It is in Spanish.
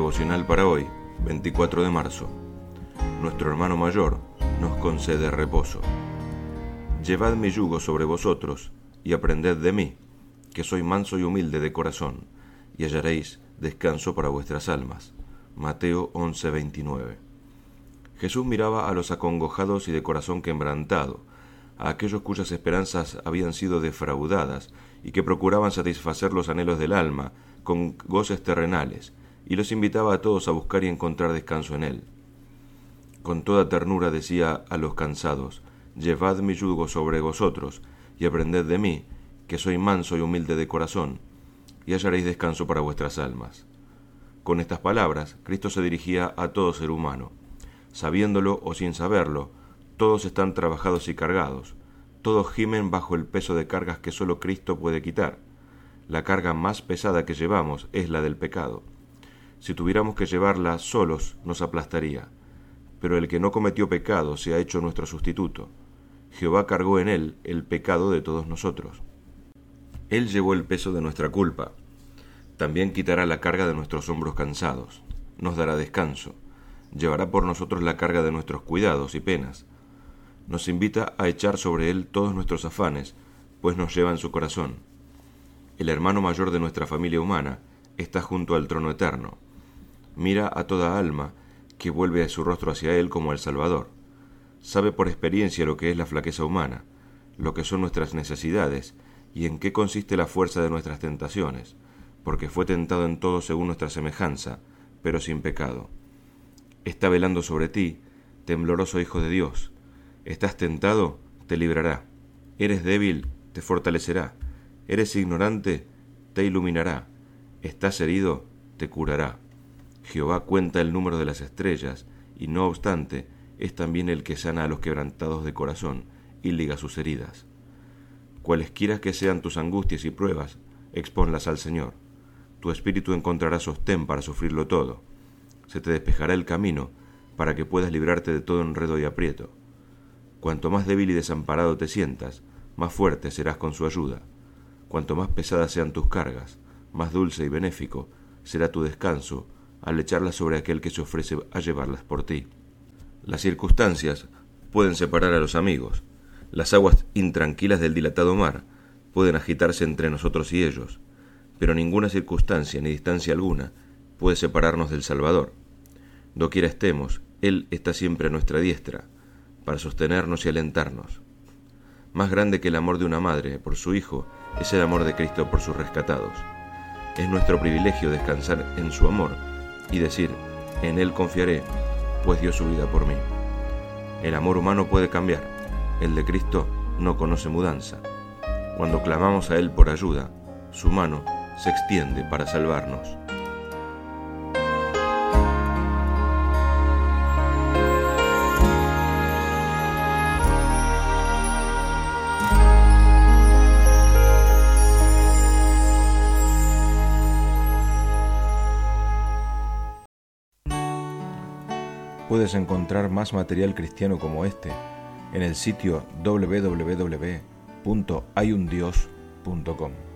devocional para hoy, 24 de marzo. Nuestro hermano mayor nos concede reposo. Llevad mi yugo sobre vosotros y aprended de mí, que soy manso y humilde de corazón, y hallaréis descanso para vuestras almas. Mateo 11:29. Jesús miraba a los acongojados y de corazón quebrantado, a aquellos cuyas esperanzas habían sido defraudadas y que procuraban satisfacer los anhelos del alma con goces terrenales, y los invitaba a todos a buscar y encontrar descanso en él. Con toda ternura decía a los cansados: llevad mi yugo sobre vosotros y aprended de mí, que soy manso y humilde de corazón, y hallaréis descanso para vuestras almas. Con estas palabras, Cristo se dirigía a todo ser humano. Sabiéndolo o sin saberlo, todos están trabajados y cargados, todos gimen bajo el peso de cargas que solo Cristo puede quitar. La carga más pesada que llevamos es la del pecado. Si tuviéramos que llevarla solos, nos aplastaría. Pero el que no cometió pecado se ha hecho nuestro sustituto. Jehová cargó en él el pecado de todos nosotros. Él llevó el peso de nuestra culpa. También quitará la carga de nuestros hombros cansados. Nos dará descanso. Llevará por nosotros la carga de nuestros cuidados y penas. Nos invita a echar sobre él todos nuestros afanes, pues nos lleva en su corazón. El hermano mayor de nuestra familia humana está junto al trono eterno. Mira a toda alma que vuelve su rostro hacia él como al Salvador. Sabe por experiencia lo que es la flaqueza humana, lo que son nuestras necesidades y en qué consiste la fuerza de nuestras tentaciones, porque fue tentado en todo según nuestra semejanza, pero sin pecado. Está velando sobre ti, tembloroso Hijo de Dios. Estás tentado, te librará. Eres débil, te fortalecerá. Eres ignorante, te iluminará. Estás herido, te curará. Jehová cuenta el número de las estrellas, y no obstante, es también el que sana a los quebrantados de corazón y liga sus heridas. Cualesquiera que sean tus angustias y pruebas, exponlas al Señor. Tu espíritu encontrará sostén para sufrirlo todo. Se te despejará el camino para que puedas librarte de todo enredo y aprieto. Cuanto más débil y desamparado te sientas, más fuerte serás con su ayuda. Cuanto más pesadas sean tus cargas, más dulce y benéfico será tu descanso al echarlas sobre aquel que se ofrece a llevarlas por ti. Las circunstancias pueden separar a los amigos. Las aguas intranquilas del dilatado mar pueden agitarse entre nosotros y ellos, pero ninguna circunstancia ni distancia alguna puede separarnos del Salvador. Doquiera estemos, Él está siempre a nuestra diestra, para sostenernos y alentarnos. Más grande que el amor de una madre por su hijo es el amor de Cristo por sus rescatados. Es nuestro privilegio descansar en su amor y decir: en Él confiaré, pues dio su vida por mí. El amor humano puede cambiar, el de Cristo no conoce mudanza. Cuando clamamos a Él por ayuda, su mano se extiende para salvarnos. Puedes encontrar más material cristiano como este en el sitio www.hayundios.com.